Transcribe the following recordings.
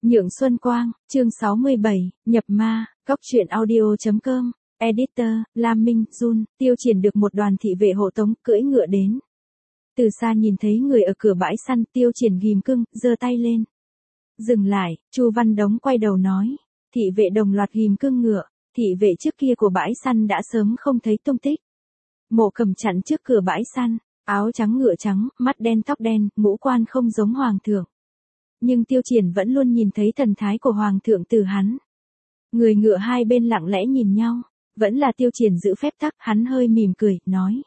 Nhượng Xuân Quang, chương 67, nhập ma, góc truyện audio.com, editor, Lam Minh, Jun, Tiêu Triển được một đoàn thị vệ hộ tống, cưỡi ngựa đến. Từ xa nhìn thấy người ở cửa bãi săn, Tiêu Triển ghim cưng, giơ tay lên. Dừng lại, Chu Văn Đống quay đầu nói, thị vệ đồng loạt ghim cưng ngựa, thị vệ trước kia của bãi săn đã sớm không thấy tung tích. Mộ Cầm chặn trước cửa bãi săn, áo trắng ngựa trắng, mắt đen tóc đen, ngũ quan không giống hoàng thượng. Nhưng Tiêu Triển vẫn luôn nhìn thấy thần thái của hoàng thượng từ hắn. Người ngựa hai bên lặng lẽ nhìn nhau, vẫn là Tiêu Triển giữ phép tắc, hắn hơi mỉm cười, nói.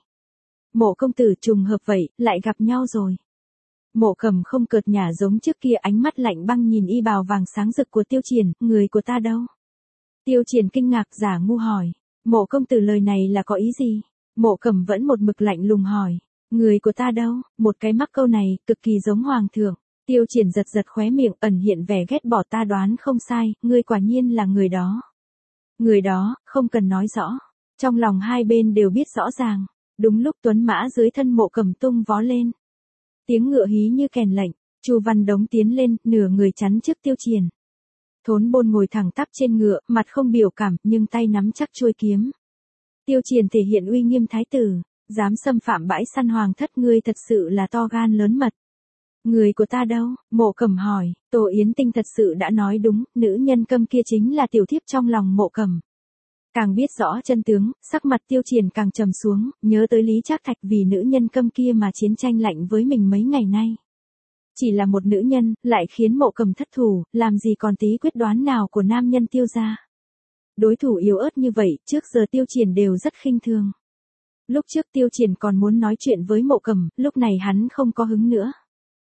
Mộ công tử trùng hợp vậy, lại gặp nhau rồi. Mộ Cầm không cợt nhả giống trước kia, ánh mắt lạnh băng nhìn y bào vàng sáng rực của Tiêu Triển, người của ta đâu? Tiêu Triển kinh ngạc giả ngu hỏi, Mộ công tử lời này là có ý gì? Mộ Cầm vẫn một mực lạnh lùng hỏi, người của ta đâu? Một cái mắc câu này, cực kỳ giống hoàng thượng. Tiêu Triển giật giật khóe miệng, ẩn hiện vẻ ghét bỏ, ta đoán không sai, ngươi quả nhiên là người đó. Người đó, không cần nói rõ. Trong lòng hai bên đều biết rõ ràng. Đúng lúc tuấn mã dưới thân Mộ Cầm tung vó lên. Tiếng ngựa hí như kèn lệnh, Chu Văn Đống tiến lên, nửa người chắn trước Tiêu Triển. Thốn Bôn ngồi thẳng tắp trên ngựa, mặt không biểu cảm, nhưng tay nắm chắc chuôi kiếm. Tiêu Triển thể hiện uy nghiêm thái tử, dám xâm phạm bãi săn hoàng thất, ngươi thật sự là to gan lớn mật. Người của ta đâu? Mộ Cầm hỏi, Tô Yến Tinh thật sự đã nói đúng, nữ nhân câm kia chính là tiểu thiếp trong lòng Mộ Cầm. Càng biết rõ chân tướng, sắc mặt Tiêu Triển càng trầm xuống, nhớ tới Lý Trác Thạch vì nữ nhân câm kia mà chiến tranh lạnh với mình mấy ngày nay. Chỉ là một nữ nhân, lại khiến Mộ Cầm thất thủ, làm gì còn tí quyết đoán nào của nam nhân Tiêu gia. Đối thủ yếu ớt như vậy, trước giờ Tiêu Triển đều rất khinh thường. Lúc trước Tiêu Triển còn muốn nói chuyện với Mộ Cầm, lúc này hắn không có hứng nữa.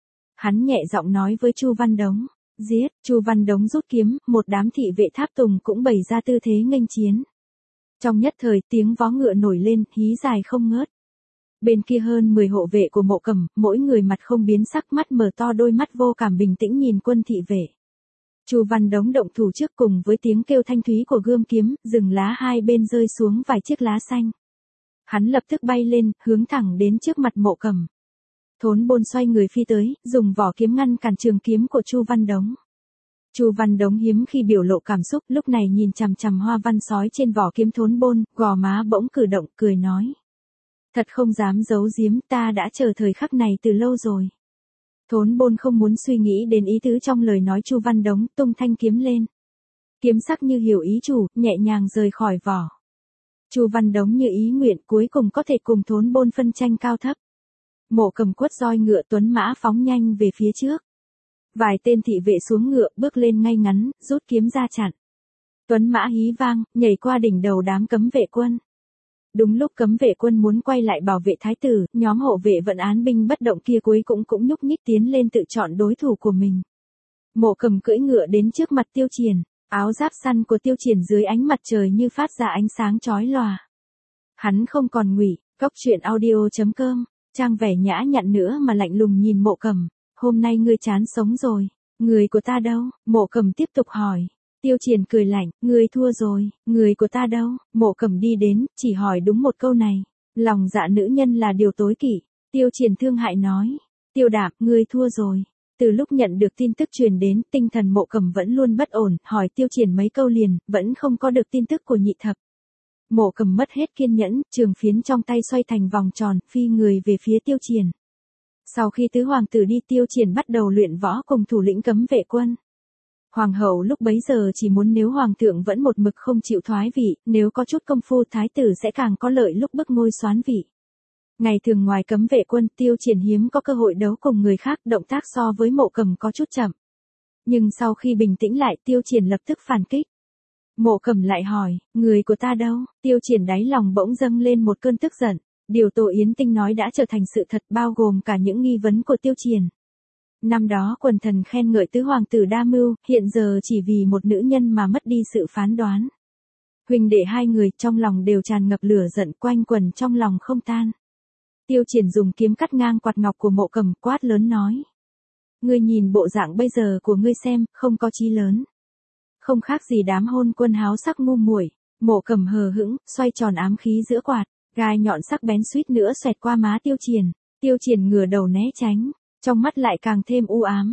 Hắn nhẹ giọng nói với Chu Văn Đống, giết. Chu Văn Đống rút kiếm, một đám thị vệ tháp tùng cũng bày ra tư thế nghênh chiến. Trong nhất thời tiếng vó ngựa nổi lên, hí dài không ngớt. Bên kia hơn 10 hộ vệ của Mộ Cầm, mỗi người mặt không biến sắc, mắt mở to đôi mắt vô cảm bình tĩnh nhìn quân thị vệ. Chu Văn Đống động thủ trước, cùng với tiếng kêu thanh thúy của gươm kiếm, rừng lá hai bên rơi xuống vài chiếc lá xanh. Hắn lập tức bay lên, hướng thẳng đến trước mặt Mộ Cầm. Thốn Bôn xoay người phi tới, dùng vỏ kiếm ngăn cản trường kiếm của Chu Văn Đống. Chu Văn Đống hiếm khi biểu lộ cảm xúc, lúc này nhìn chằm chằm hoa văn sói trên vỏ kiếm Thốn Bôn, gò má bỗng cử động, cười nói. Thật không dám giấu giếm, ta đã chờ thời khắc này từ lâu rồi. Thốn Bôn không muốn suy nghĩ đến ý tứ trong lời nói Chu Văn Đống, tung thanh kiếm lên. Kiếm sắc như hiểu ý chủ, nhẹ nhàng rời khỏi vỏ. Chu Văn Đống như ý nguyện, cuối cùng có thể cùng Thốn Bôn phân tranh cao thấp. Mộ Cầm quất roi ngựa, tuấn mã phóng nhanh về phía trước. Vài tên thị vệ xuống ngựa, bước lên ngay ngắn, rút kiếm ra chặn. Tuấn mã hí vang, nhảy qua đỉnh đầu đám cấm vệ quân. Đúng lúc cấm vệ quân muốn quay lại bảo vệ thái tử, nhóm hộ vệ vận án binh bất động kia cuối cũng nhúc nhích tiến lên tự chọn đối thủ của mình. Mộ Cầm cưỡi ngựa đến trước mặt Tiêu Triển, áo giáp săn của Tiêu Triển dưới ánh mặt trời như phát ra ánh sáng chói lòa. Hắn không còn ngụy, góc truyện audio.com, trang vẻ nhã nhặn nữa mà lạnh lùng nhìn Mộ Cầm, hôm nay ngươi chán sống rồi, người của ta đâu? Mộ Cầm tiếp tục hỏi. Tiêu Triển cười lạnh, ngươi thua rồi, người của ta đâu? Mộ Cầm đi đến, chỉ hỏi đúng một câu này, lòng dạ nữ nhân là điều tối kỵ. Tiêu Triển thương hại nói, Tiêu Đạm, ngươi thua rồi. Từ lúc nhận được tin tức truyền đến, tinh thần Mộ Cầm vẫn luôn bất ổn, hỏi Tiêu Triển mấy câu liền, vẫn không có được tin tức của nhị thập. Mộ Cầm mất hết kiên nhẫn, trường phiến trong tay xoay thành vòng tròn, phi người về phía Tiêu Triển. Sau khi tứ hoàng tử đi, Tiêu Triển bắt đầu luyện võ cùng thủ lĩnh cấm vệ quân. Hoàng hậu lúc bấy giờ chỉ muốn nếu hoàng thượng vẫn một mực không chịu thoái vị, nếu có chút công phu thái tử sẽ càng có lợi lúc bức ngôi soán vị. Ngày thường ngoài cấm vệ quân, Tiêu Triển hiếm có cơ hội đấu cùng người khác, động tác so với Mộ Cầm có chút chậm. Nhưng sau khi bình tĩnh lại, Tiêu Triển lập tức phản kích. Mộ Cầm lại hỏi, người của ta đâu? Tiêu Triển đáy lòng bỗng dâng lên một cơn tức giận. Điều Tô Yến Tinh nói đã trở thành sự thật, bao gồm cả những nghi vấn của Tiêu Triển. Năm đó quần thần khen ngợi tứ hoàng tử đa mưu, hiện giờ chỉ vì một nữ nhân mà mất đi sự phán đoán. Huynh đệ hai người trong lòng đều tràn ngập lửa giận, quanh quần trong lòng không tan. Tiêu Triển dùng kiếm cắt ngang quạt ngọc của Mộ Cầm, quát lớn nói. Ngươi nhìn bộ dạng bây giờ của ngươi xem, không có chí lớn. Không khác gì đám hôn quân háo sắc ngu muội. Mộ Cầm hờ hững, xoay tròn ám khí giữa quạt, gai nhọn sắc bén suýt nữa xoẹt qua má Tiêu Triển. Tiêu Triển ngửa đầu né tránh, trong mắt lại càng thêm u ám.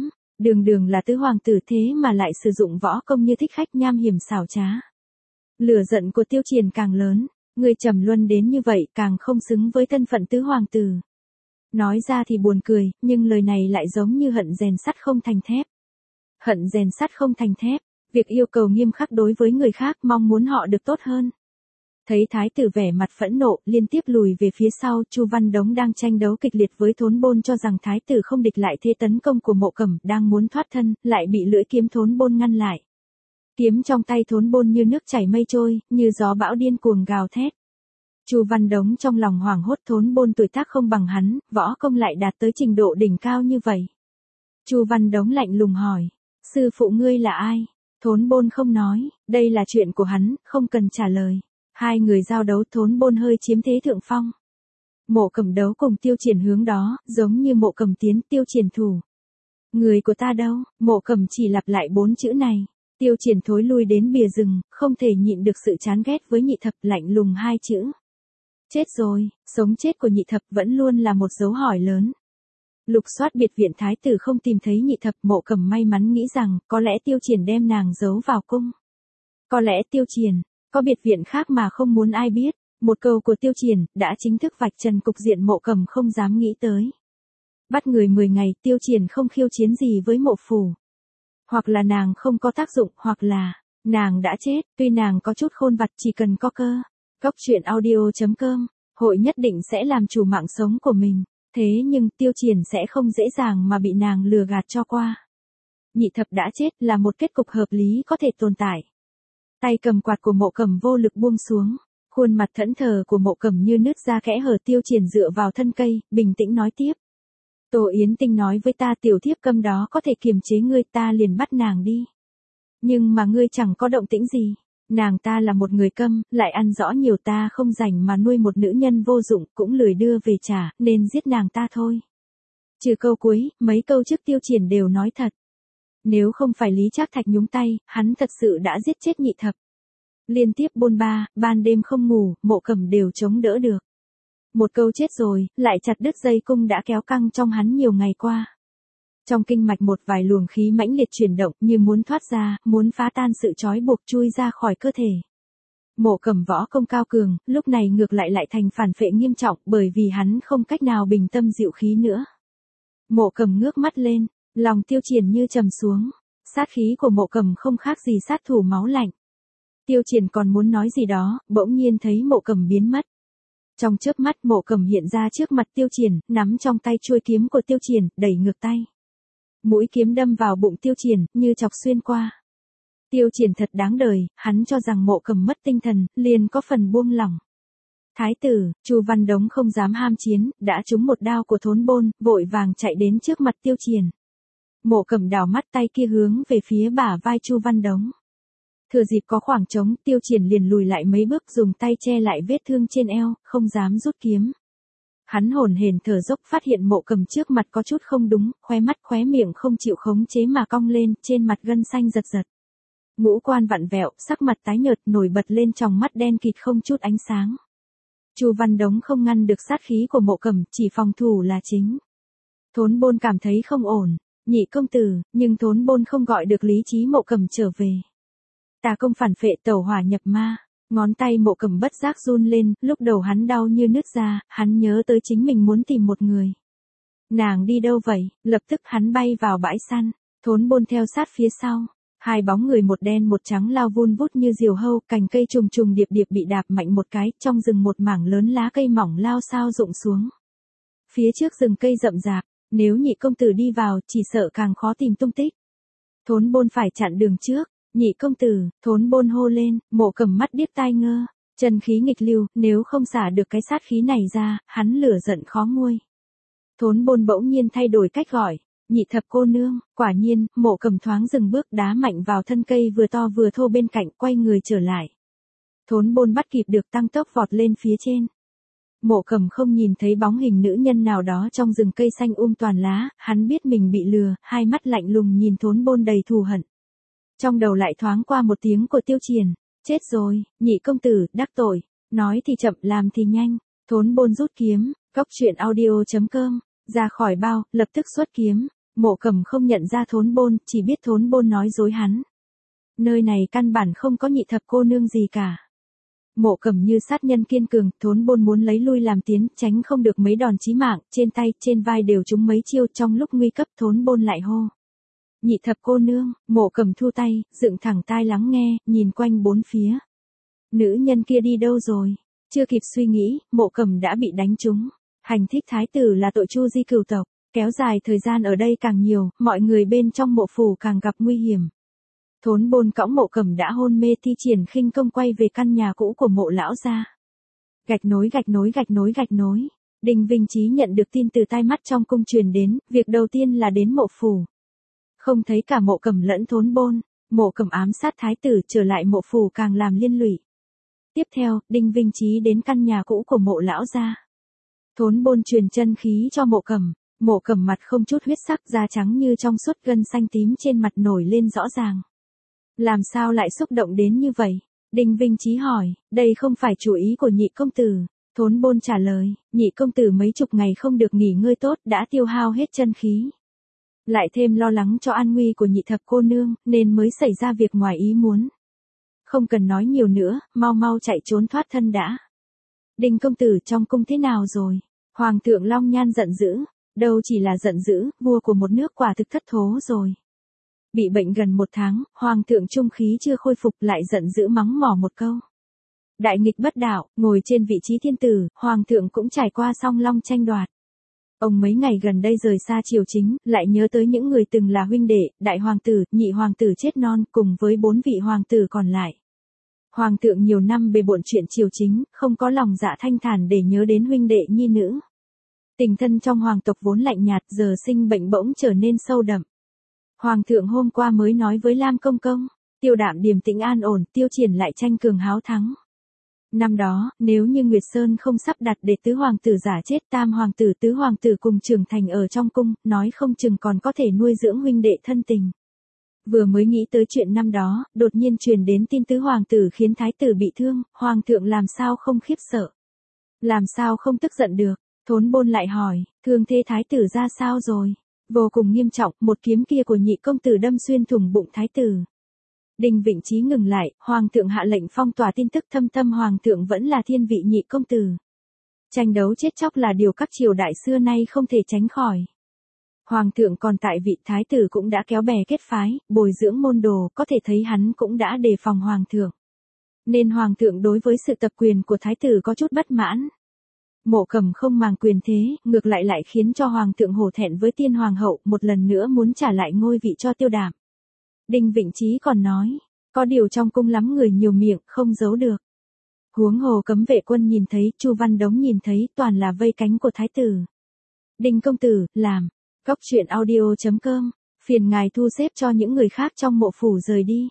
Đường đường là tứ hoàng tử thế mà lại sử dụng võ công như thích khách nham hiểm xảo trá. Lửa giận của Tiêu Triển càng lớn, người trầm luân đến như vậy càng không xứng với thân phận tứ hoàng tử. Nói ra thì buồn cười, nhưng lời này lại giống như hận rèn sắt không thành thép. Hận rèn sắt không thành thép, việc yêu cầu nghiêm khắc đối với người khác mong muốn họ được tốt hơn. Thấy thái tử vẻ mặt phẫn nộ, liên tiếp lùi về phía sau, Chu Văn Đống đang tranh đấu kịch liệt với Thốn Bôn cho rằng thái tử không địch lại thế tấn công của Mộ Cẩm, đang muốn thoát thân, lại bị lưỡi kiếm Thốn Bôn ngăn lại. Kiếm trong tay Thốn Bôn như nước chảy mây trôi, như gió bão điên cuồng gào thét. Chu Văn Đống trong lòng hoảng hốt, Thốn Bôn tuổi tác không bằng hắn, võ công lại đạt tới trình độ đỉnh cao như vậy. Chu Văn Đống lạnh lùng hỏi, sư phụ ngươi là ai? Thốn Bôn không nói, đây là chuyện của hắn, không cần trả lời. Hai người giao đấu, Thốn Bôn hơi chiếm thế thượng phong. Mộ Cẩm đấu cùng Tiêu Triển hướng đó, giống như Mộ Cẩm tiến, Tiêu Triển thủ. Người của ta đâu? Mộ Cẩm chỉ lặp lại 4 chữ này. Tiêu Triển thối lui đến bìa rừng, không thể nhịn được sự chán ghét với Nhị Thập, lạnh lùng 2 chữ. Chết rồi, sống chết của Nhị Thập vẫn luôn là một dấu hỏi lớn. Lục soát biệt viện thái tử không tìm thấy Nhị Thập, Mộ Cẩm may mắn nghĩ rằng, có lẽ Tiêu Triển đem nàng giấu vào cung. Có lẽ Tiêu Triển có biệt viện khác mà không muốn ai biết. Một câu của Tiêu Triển đã chính thức vạch trần cục diện Mộ Cẩm không dám nghĩ tới. Bắt người 10 ngày, Tiêu Triển không khiêu chiến gì với Mộ phủ. Hoặc là nàng không có tác dụng, hoặc là nàng đã chết. Tuy nàng có chút khôn vặt, chỉ cần có cơ. Cốc truyện audio.com, hội nhất định sẽ làm chủ mạng sống của mình. Thế nhưng Tiêu Triển sẽ không dễ dàng mà bị nàng lừa gạt cho qua. Nhị Thập đã chết là một kết cục hợp lý có thể tồn tại. Tay cầm quạt của Mộ Cẩm vô lực buông xuống, khuôn mặt thẫn thờ của Mộ Cẩm như nứt ra kẽ hở. Tiêu Triển dựa vào thân cây, bình tĩnh nói tiếp. Tô Yến Tinh nói với ta tiểu thiếp câm đó có thể kiềm chế ngươi, ta liền bắt nàng đi. Nhưng mà ngươi chẳng có động tĩnh gì. Nàng ta là một người câm, lại ăn rõ nhiều, ta không rảnh mà nuôi một nữ nhân vô dụng, cũng lười đưa về trả, nên giết nàng ta thôi. Trừ câu cuối, mấy câu trước Tiêu Triển đều nói thật. Nếu không phải Lý Trác Thạch nhúng tay, hắn thật sự đã giết chết Nhị Thập. Liên tiếp bôn ba, ban đêm không ngủ, Mộ Cẩm đều chống đỡ được. Một câu chết rồi, lại chặt đứt dây cung đã kéo căng trong hắn nhiều ngày qua. Trong kinh mạch một vài luồng khí mãnh liệt chuyển động, như muốn thoát ra, muốn phá tan sự trói buộc, chui ra khỏi cơ thể. Mộ Cẩm võ công cao cường, lúc này ngược lại thành phản phệ nghiêm trọng, bởi vì hắn không cách nào bình tâm dịu khí nữa. Mộ Cẩm ngước mắt lên, lòng Tiêu Triển như trầm xuống. Sát khí của Mộ Cẩm không khác gì sát thủ máu lạnh. Tiêu Triển còn muốn nói gì đó, bỗng nhiên thấy Mộ Cẩm biến mất. Trong chớp mắt, Mộ Cẩm hiện ra trước mặt Tiêu Triển, nắm trong tay chuôi kiếm của Tiêu Triển, đẩy ngược tay. Mũi kiếm đâm vào bụng Tiêu Triển, như chọc xuyên qua. Tiêu Triển thật đáng đời, hắn cho rằng Mộ Cẩm mất tinh thần, liền có phần buông lỏng. Thái tử, Chu Văn Đống không dám ham chiến, đã trúng một đao của Thốn Bôn, vội vàng chạy đến trước mặt Tiêu Triển. Mộ Cẩm đảo mắt, tay kia hướng về phía bả vai Chu Văn Đống. Thừa dịp có khoảng trống, Tiêu Triển liền lùi lại mấy bước, dùng tay che lại vết thương trên eo, không dám rút kiếm. Hắn hổn hển thở dốc, phát hiện Mộ Cẩm trước mặt có chút không đúng, khóe miệng không chịu khống chế mà cong lên, trên mặt gân xanh giật giật. Ngũ quan vặn vẹo, sắc mặt tái nhợt, nổi bật lên tròng mắt đen kịt không chút ánh sáng. Chu Văn Đống không ngăn được sát khí của Mộ Cẩm, chỉ phòng thủ là chính. Thốn Bôn cảm thấy không ổn. Nhị công tử, nhưng Thốn Bôn không gọi được lý trí Mộ Cẩm trở về. Tà công phản phệ, tẩu hỏa nhập ma. Ngón tay Mộ Cẩm bất giác run lên, lúc đầu hắn đau như nứt ra, hắn nhớ tới chính mình muốn tìm một người. Nàng đi đâu vậy? Lập tức hắn bay vào bãi săn, Thốn Bôn theo sát phía sau. Hai bóng người một đen một trắng lao vun vút như diều hâu, cành cây trùng trùng điệp điệp bị đạp mạnh một cái, trong rừng một mảng lớn lá cây mỏng lao xao rụng xuống. Phía trước rừng cây rậm rạp, nếu nhị công tử đi vào, chỉ sợ càng khó tìm tung tích. Thốn Bôn phải chặn đường trước. Nhị công tử, Thốn Bôn hô lên, Mộ Cẩm mắt điếc tai ngơ, chân khí nghịch lưu, nếu không xả được cái sát khí này ra, hắn lửa giận khó nguôi. Thốn Bôn bỗng nhiên thay đổi cách gọi, Nhị Thập cô nương. Quả nhiên, Mộ Cẩm thoáng dừng bước, đá mạnh vào thân cây vừa to vừa thô bên cạnh, quay người trở lại. Thốn Bôn bắt kịp được, tăng tốc vọt lên phía trên. Mộ Cẩm không nhìn thấy bóng hình nữ nhân nào đó trong rừng cây xanh toàn lá, hắn biết mình bị lừa, hai mắt lạnh lùng nhìn Thốn Bôn đầy thù hận. Trong đầu lại thoáng qua một tiếng của Tiêu Triển, chết rồi, nhị công tử, đắc tội, nói thì chậm, làm thì nhanh. Thốn Bôn rút kiếm, cốc truyện audio.com, ra khỏi bao, lập tức xuất kiếm, Mộ Cẩm không nhận ra Thốn Bôn, chỉ biết Thốn Bôn nói dối hắn. Nơi này căn bản không có Nhị thập cô nương gì cả. Mộ Cẩm như sát nhân kiên cường, Thốn Bôn muốn lấy lui làm tiến, tránh không được mấy đòn chí mạng, trên tay, trên vai đều trúng mấy chiêu, trong lúc nguy cấp Thốn Bôn lại hô. Nhị thập cô nương. Mộ Cẩm thu tay, dựng thẳng tai lắng nghe, nhìn quanh bốn phía. Nữ nhân kia đi đâu rồi? Chưa kịp suy nghĩ, Mộ Cẩm đã bị đánh trúng. Hành thích thái tử là tội Chu Di cửu tộc, kéo dài thời gian ở đây càng nhiều, mọi người bên trong mộ phủ càng gặp nguy hiểm. Thốn Bôn cõng Mộ Cẩm đã hôn mê thi triển khinh công quay về căn nhà cũ của Mộ lão gia. Gạch nối gạch nối gạch nối gạch nối. Đinh Vinh Chí nhận được tin từ tai mắt trong cung truyền đến, việc đầu tiên là đến mộ phủ. Không thấy cả Mộ Cẩm lẫn Thốn Bôn, Mộ Cẩm ám sát thái tử trở lại mộ phủ càng làm liên lụy. Tiếp theo, Đinh Vinh Chí đến căn nhà cũ của Mộ lão gia. Thốn Bôn truyền chân khí cho Mộ Cẩm. Mộ Cẩm mặt không chút huyết sắc, da trắng như trong suốt, gân xanh tím trên mặt nổi lên rõ ràng. Làm sao lại xúc động đến như vậy? Đinh Vinh Chí hỏi, đây không phải chủ ý của Nhị công tử. Thốn Bôn trả lời, Nhị công tử mấy chục ngày không được nghỉ ngơi tốt, đã tiêu hao hết chân khí. Lại thêm lo lắng cho an nguy của Nhị thập cô nương, nên mới xảy ra việc ngoài ý muốn. Không cần nói nhiều nữa, mau mau chạy trốn thoát thân đã. Đinh công tử trong cung thế nào rồi? Hoàng thượng Long Nhan giận dữ. Đâu chỉ là giận dữ, vua của một nước quả thực thất thố rồi. Bị bệnh gần 1 tháng, hoàng thượng trung khí chưa khôi phục, lại giận dữ mắng mỏ một câu. Đại nghịch bất đạo, ngồi trên vị trí thiên tử, hoàng thượng cũng trải qua song long tranh đoạt. Ông mấy ngày gần đây rời xa triều chính, lại nhớ tới những người từng là huynh đệ, đại hoàng tử, nhị hoàng tử chết non, cùng với 4 vị hoàng tử còn lại. Hoàng thượng nhiều năm bề bộn chuyện triều chính, không có lòng dạ thanh thản để nhớ đến huynh đệ nhi nữ. Tình thân trong hoàng tộc vốn lạnh nhạt, giờ sinh bệnh bỗng trở nên sâu đậm. Hoàng thượng hôm qua mới nói với Lam công công, Tiêu Đạm điềm tĩnh an ổn, Tiêu Triển lại tranh cường háo thắng. Năm đó, nếu như Nguyệt Sơn không sắp đặt để tứ hoàng tử giả chết, tam hoàng tử tứ hoàng tử cùng trưởng thành ở trong cung, nói không chừng còn có thể nuôi dưỡng huynh đệ thân tình. Vừa mới nghĩ tới chuyện năm đó, đột nhiên truyền đến tin tứ hoàng tử khiến thái tử bị thương, hoàng thượng làm sao không khiếp sợ. Làm sao không tức giận được. Thốn Bôn lại hỏi, thương thế thái tử ra sao rồi? Vô cùng nghiêm trọng, một kiếm kia của Nhị công tử đâm xuyên thủng bụng thái tử. Đinh Vĩnh Chí ngừng lại, hoàng thượng hạ lệnh phong tỏa tin tức, thâm tâm hoàng thượng vẫn là thiên vị Nhị công tử. Tranh đấu chết chóc là điều các triều đại xưa nay không thể tránh khỏi. Hoàng thượng còn tại vị, thái tử cũng đã kéo bè kết phái, bồi dưỡng môn đồ, có thể thấy hắn cũng đã đề phòng hoàng thượng. Nên hoàng thượng đối với sự tập quyền của thái tử có chút bất mãn. Mộ Cẩm không màng quyền thế, ngược lại khiến cho hoàng thượng hổ thẹn với tiên hoàng hậu, một lần nữa muốn trả lại ngôi vị cho Tiêu Đạm. Đinh Vĩnh Chí còn nói, có điều trong cung lắm người nhiều miệng, không giấu được. Huống hồ cấm vệ quân nhìn thấy, Chu Văn Đống nhìn thấy, toàn là vây cánh của thái tử. Đinh công tử, làm. Góc truyện audio.com, phiền ngài thu xếp cho những người khác trong mộ phủ rời đi.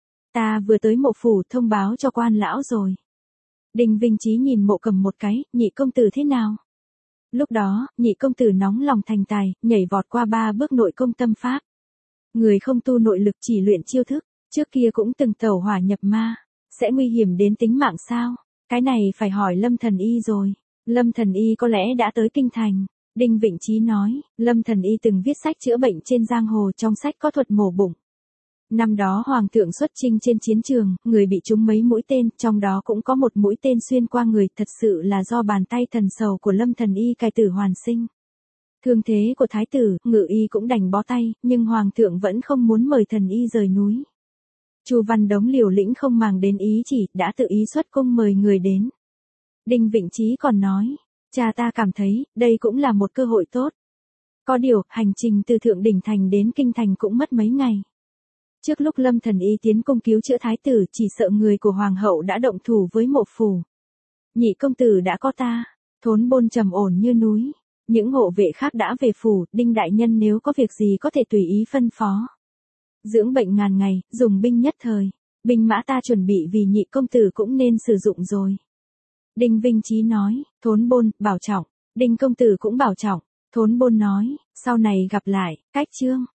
Ta vừa tới mộ phủ thông báo cho quan lão rồi. Đinh Vinh Chí nhìn Mộ Cẩm một cái, Nhị công tử thế nào? Lúc đó, Nhị công tử nóng lòng thành tài, nhảy vọt qua 3 bước nội công tâm pháp. Người không tu nội lực chỉ luyện chiêu thức, trước kia cũng từng tẩu hỏa nhập ma, sẽ nguy hiểm đến tính mạng sao? Cái này phải hỏi Lâm Thần Y rồi. Lâm Thần Y có lẽ đã tới kinh thành. Đinh Vĩnh Chí nói, Lâm Thần Y từng viết sách chữa bệnh trên giang hồ, trong sách có thuật mổ bụng. Năm đó hoàng thượng xuất chinh trên chiến trường, người bị trúng mấy mũi tên, trong đó cũng có một mũi tên xuyên qua người, thật sự là do bàn tay thần sầu của Lâm Thần Y cai tử hoàn sinh. Thương thế của thái tử, Ngự Y cũng đành bó tay, nhưng hoàng thượng vẫn không muốn mời Thần Y rời núi. Chu Văn Đống liều lĩnh không màng đến ý chỉ, đã tự ý xuất cung mời người đến. Đinh Vĩnh Chí còn nói, cha ta cảm thấy, đây cũng là một cơ hội tốt. Có điều, hành trình từ Thượng Đỉnh Thành đến Kinh Thành cũng mất mấy ngày. Trước lúc Lâm Thần Y tiến cung cứu chữa thái tử, chỉ sợ người của hoàng hậu đã động thủ với mộ phủ. Nhị công tử đã có ta. Thốn Bôn trầm ổn như núi. Những hộ vệ khác đã về phủ, Đinh đại nhân nếu có việc gì có thể tùy ý phân phó. Dưỡng bệnh ngàn ngày, dùng binh nhất thời. Binh mã ta chuẩn bị vì Nhị công tử cũng nên sử dụng rồi. Đinh Vinh Chí nói, Thốn Bôn, bảo trọng. Đinh công tử cũng bảo trọng. Thốn Bôn nói, sau này gặp lại, cách chương.